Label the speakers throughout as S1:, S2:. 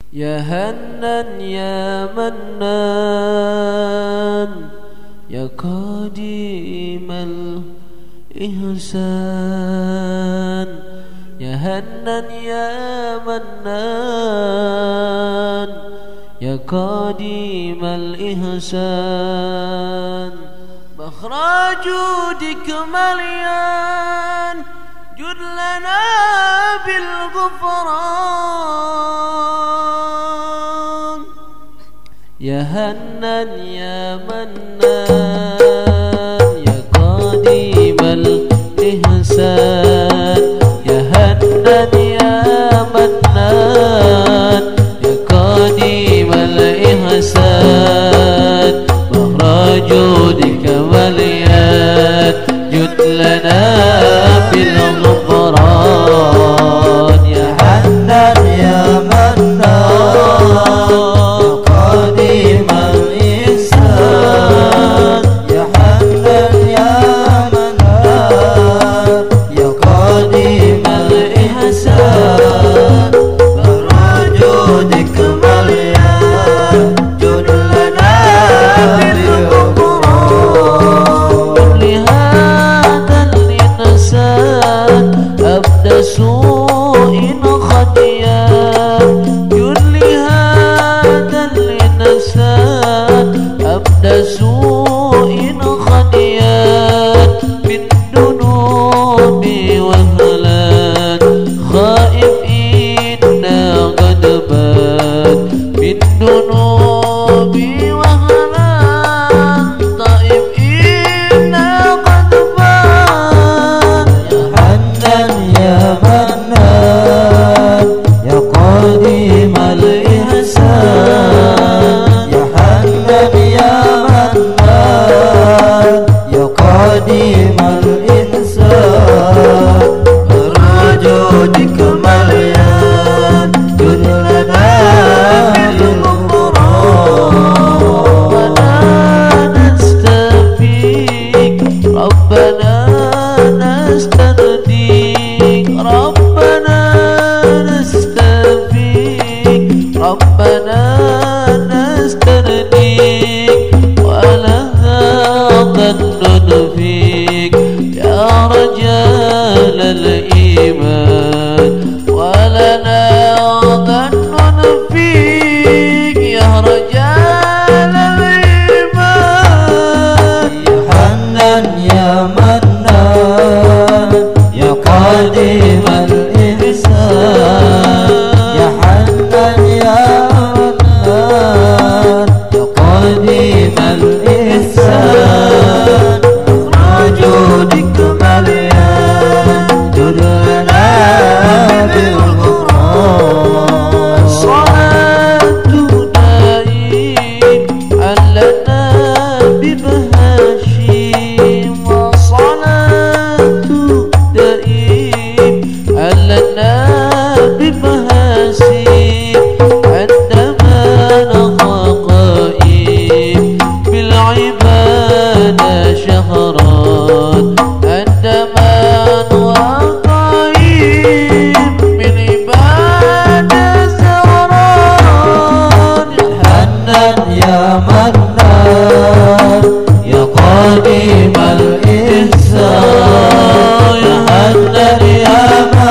S1: يا هنان يا منان يا قديم الإحسان يا هنان يا منان يا قديم الإحسان مخرج جودك مليان جد لنا بالغفران يا هنان يا منان يا قديم الإحسان يا هنان يا منان يا قديم الإحسان مخرج جودك مليان جد لنا بالغفران يا
S2: حنان يا منان قديم الإحسان يا حنان يا منان يا قديم الإحسان مخرج جودك مليان جد لنا بالغفران
S1: لهذا الإنسان أبدى سوء خطيان جل هذا الإنسان أبدى سوء خطيان من ذنوب وهلان خائف إنا غضبان من ذنوب وهلان طائف إنا غضبان
S2: يا حنان يا منان يا قديم الإحسان يا حنان يا منان يا قديم الإحسان مخرج جودك مليان جد لنا بالغفران
S1: ربنا نستفيك ربنا نستهديك ربنا نستفيك ربنا نستهديك ولها ظن فيك يا رجال الإيمان ولنا ظن فيك يا رجال الإيمان
S2: يا حنان يا منان يا قديم الإحسان يا حنان يا منان يا قديم الإحسان مخرج جودك مليان جد لنا بالغفران
S1: الصلاة دائم على النبي بهاشم والصلاة دائم على النبي بهاشم عندما نخى قائم بالعبادة شهران عندما نخى قائم بالعبادة سهران
S2: حنان يا منان يا قديم الإحسان يا حنان يا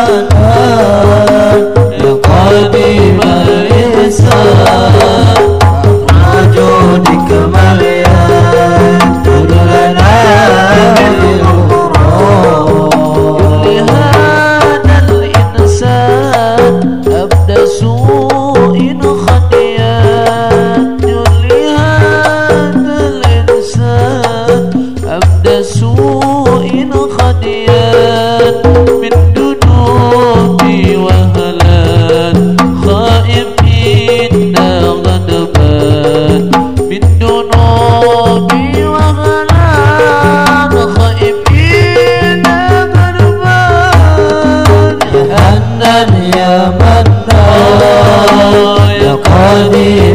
S2: منان يا قديم الإحسان مخرج جودك مليان جد لنا بالغفران
S1: لهذا الإنسان أبدى سوء خطيان لهذا الإنسان أبدى سوء خطيان من ذنوب وهلان خائف إنا غضبان من ذنوب وهلان خائف إنا غضبان
S2: يا حنان يا منان يا قديم